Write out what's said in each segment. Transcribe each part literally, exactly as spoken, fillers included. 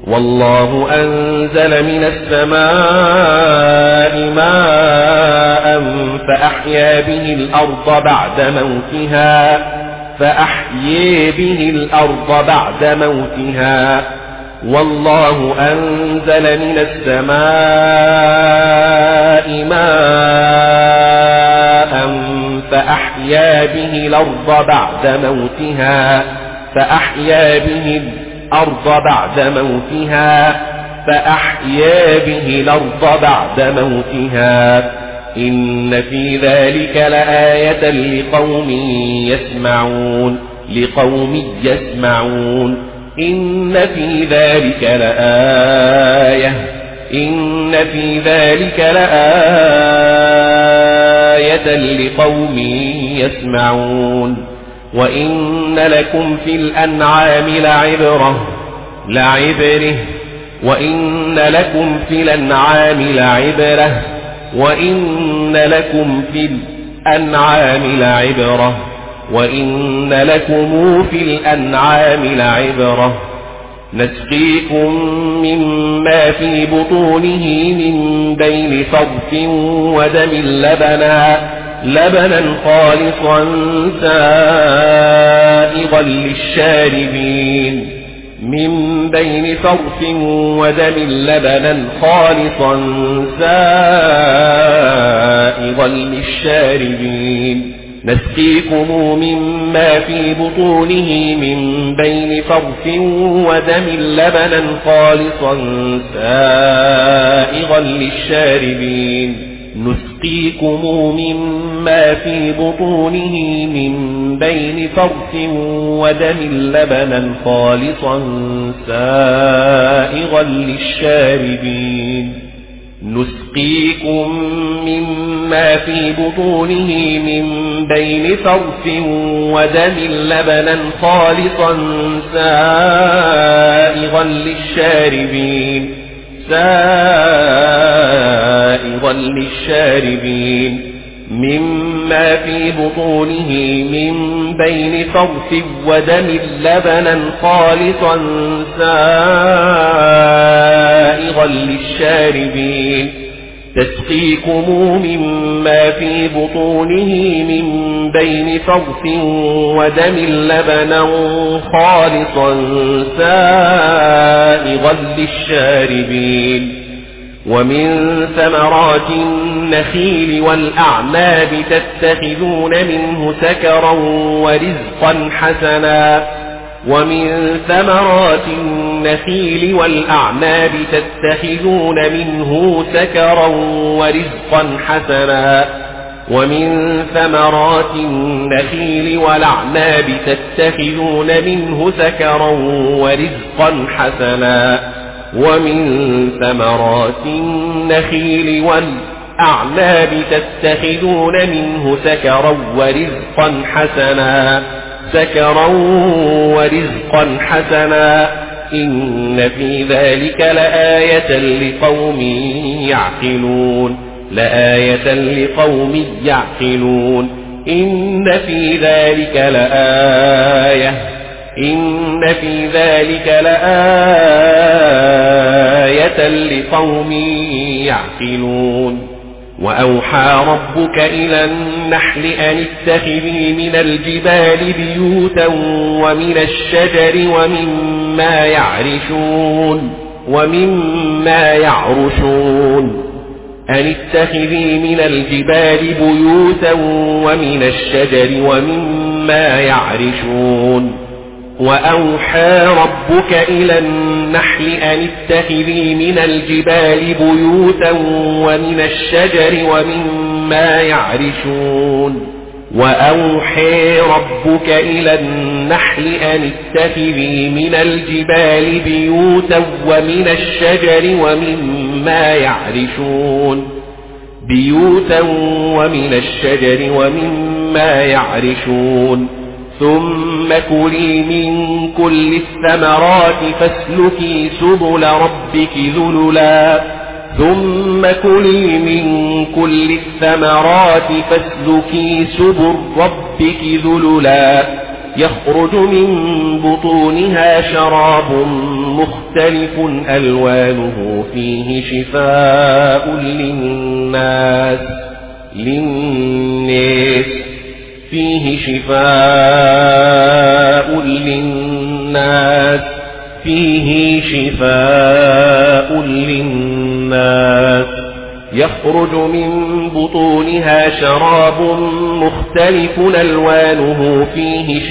والله أنزل من السماء ماء فأحيا به الأرض بعد موتها فأحيي به الأرض بعد موتها والله أنزل من السماء ماء فأحيا به الأرض بعد موتها فأحيا به الأرض بعد موتها فأحيا به الأرض بعد موتها إن في ذلك لآية لقوم يسمعون لقوم يسمعون إن في ذلك لآية إن في ذلك لآية لقوم يسمعون وإن لكم في الأنعام لعبرة لعبره وإن لكم في الأنعام لعبرة وإن لكم في الأنعام لعبرة وإن لكم في الأنعام لعبرة نسقيكم مما في بطونه من بين فرث ودم لبنا لبنا خالصا سائغا للشاربين من بين فرث ودم لبنا خالصا سائغا للشاربين نسقيكم مما في بطونه من بين فرث ودم لبنا خالصا سائغا للشاربين نسقيكم مما في بطونه من بين فرث ودم لبنا خالصا سائغا للشاربين نسقيكم مما في بطونه من بين فرث ودم لبنا خالصا سائغا للشاربين سائغا للشاربين مما في بطونه من بين فرث ودم لبنا خالصا سائغا للشاربين تسقيكم مما في بطونه من بين فرث ودم لبنا خالصا سائغا للشاربين ومن ثمرات النخيل والأعناب تتخذون منه سكرا ورزقا حسنا ومن ثمرات النخيل والأعناب تتخذون منه سكرا ورزقا حسنا ومن ثمرات النخيل والأعناب تتخذون منه سكرا ورزقا حسنا ومن ثمرات النخيل والأعناب تتخذون منه سكرا ورزقا حسنا سكرا ورزقا حسنا إن في ذلك لآية لقوم يعقلون لآية لقوم يعقلون إن في ذلك لآية إن في ذلك لآية لقوم يعقلون وأوحى ربك إلى النحل أن اتخذي من الجبال بيوتا ومن الشجر ومما يعرشون ومما يعرشون أن اتخذي من الجبال بيوتا ومن الشجر ومما يعرشون وأوحى ربك إلى النحل أن اتخذي من الجبال بيوتا ومن الشجر ومما يعرشون وأوحى ربك إلى النحل أن اتخذي من الجبال بيوتا ومن الشجر ومما يعرشون بيوتا ومن الشجر ومما يعرشون ثم كلي من كل الثمرات فاسلكي سبل ربك ذللا ثم كلي من كل الثمرات فاسلكي سبل ربك ذللا يخرج من بطونها شراب مختلف ألوانه فيه شفاء للناس للناس فيه شفاء للناس فيه شفاء للناس يخرج من بطونها شراب مختلف ألوانه فيه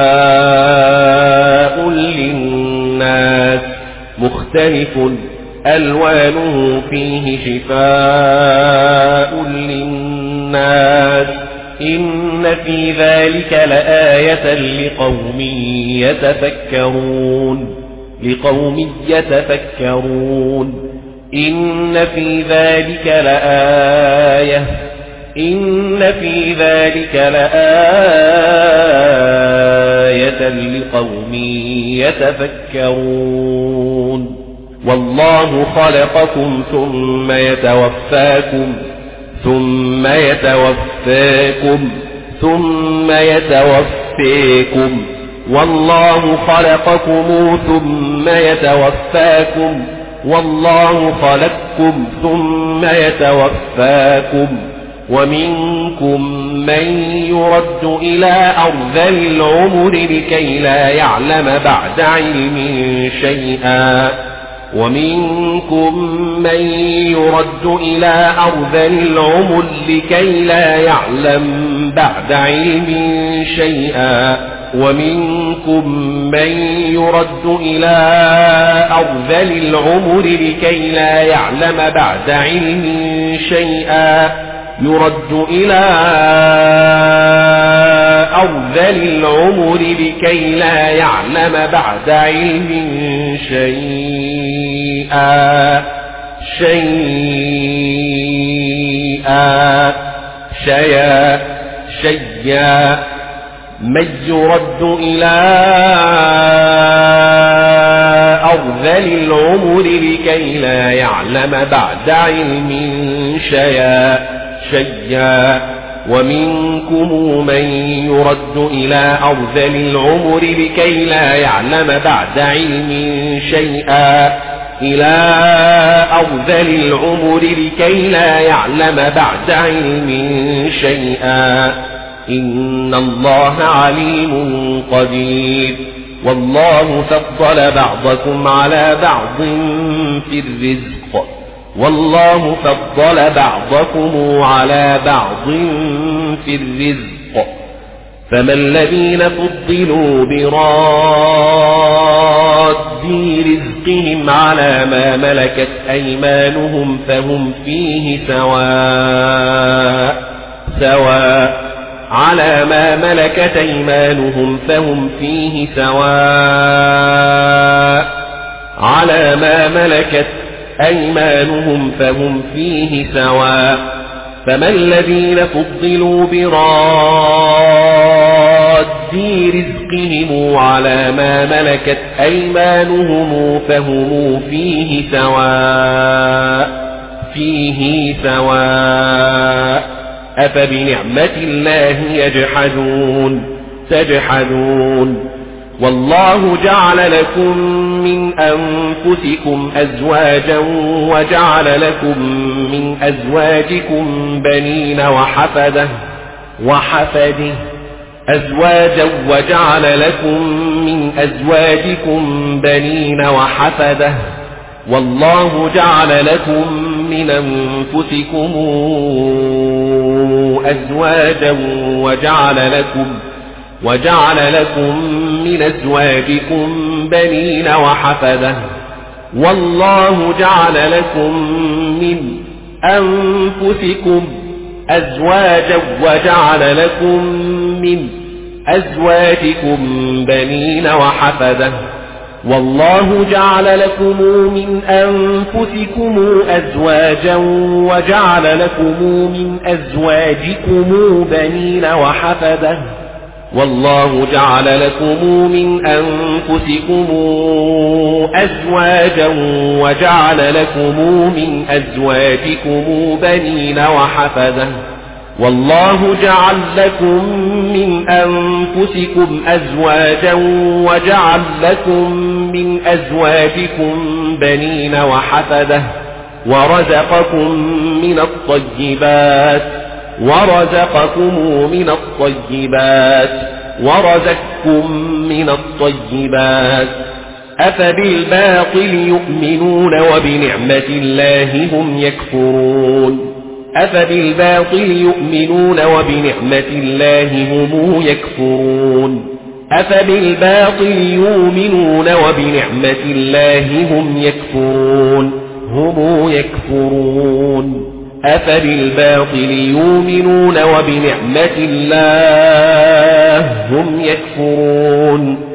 شفاء للناس مختلف ألوانه فيه شفاء للناس إن في ذلك لآية لقوم يتفكرون لقوم يتفكرون إن في ذلك لآية إن في ذلك لآية لقوم يتفكرون والله خلقكم ثم يتوفاكم ثم يتوفاكم ثم يتوفاكم والله خلقكم ثم يتوفاكم والله خلقكم ثم يتوفاكم ومنكم من يرد إلى أرذل العمر لكي لا يعلم بعد علم شيئا ومنكم من يرد إلى أرذل العمر لكي لا يعلم بعد علم شيئا ومنكم من يرد إلى أرذل العمر لكي لا يعلم بعد علم شيئا يرد إلى أرذل العمر لكي لا يعلم بعد علم شيئا شيئا شيئا شيئا من يرد إلى أرذل العمر لكي لا يعلم بعد علم شيئا شيئا ومنكم من يرد إلى أرذل العمر لكي لا يعلم بعد علم شيئا إلى أرذل العمر لكي لا يعلم بعد علم شيئا إن الله عليم قدير والله فضل بعضكم على بعض في الرزق والله فضل بعضكم على بعض في الرزق فما الذين فضلوا براد رزقهم على ما ملكت أيمانهم فهم فيه سواء سواء على ما ملكت أيمانهم فهم فيه سواء على ما ملكت أيمانهم فهم فيه سواء فما الذين فضلوا براد رزقهم على ما ملكت أيمانهم فهم فيه سواء فيه سواء أفبنعمة الله يجحدون تجحدون والله جعل لكم من أنفسكم أزواجا وجعل لكم من أزواجكم بنين وحفدة وحفده أزواجا وجعل لكم من أزواجكم بنين وحفدة والله جعل لكم من أنفسكم أزواجا وجعل لكم وجعل لكم من أزواجكم بنين وحفدة والله جعل لكم من أنفسكم أزواجا وجعل لكم من أزواجكم بنين وحفدة والله جعل لكم من أنفسكم أزواجا وجعل لكم من أزواجكم بنين وحفدة والله جعل لكم من أنفسكم أزواجا وجعل لكم من أزواجكم بنين وحفدة والله جعل لكم من أنفسكم أزواجا وجعل لكم من أزواجكم بنين وحفدة ورزقكم من الطيبات ورزقكم من الطيبات ورزقكم من الطيبات أفبالباطل يؤمنون وبنعمة الله هم يكفرون أفبالباطل يؤمنون وبنعمة الله هم يكفرون أفبالباطل يؤمنون وبنعمة الله هم يكفرون هم يكفرون أفبالباطل يؤمنون وبنعمة الله هم يكفرون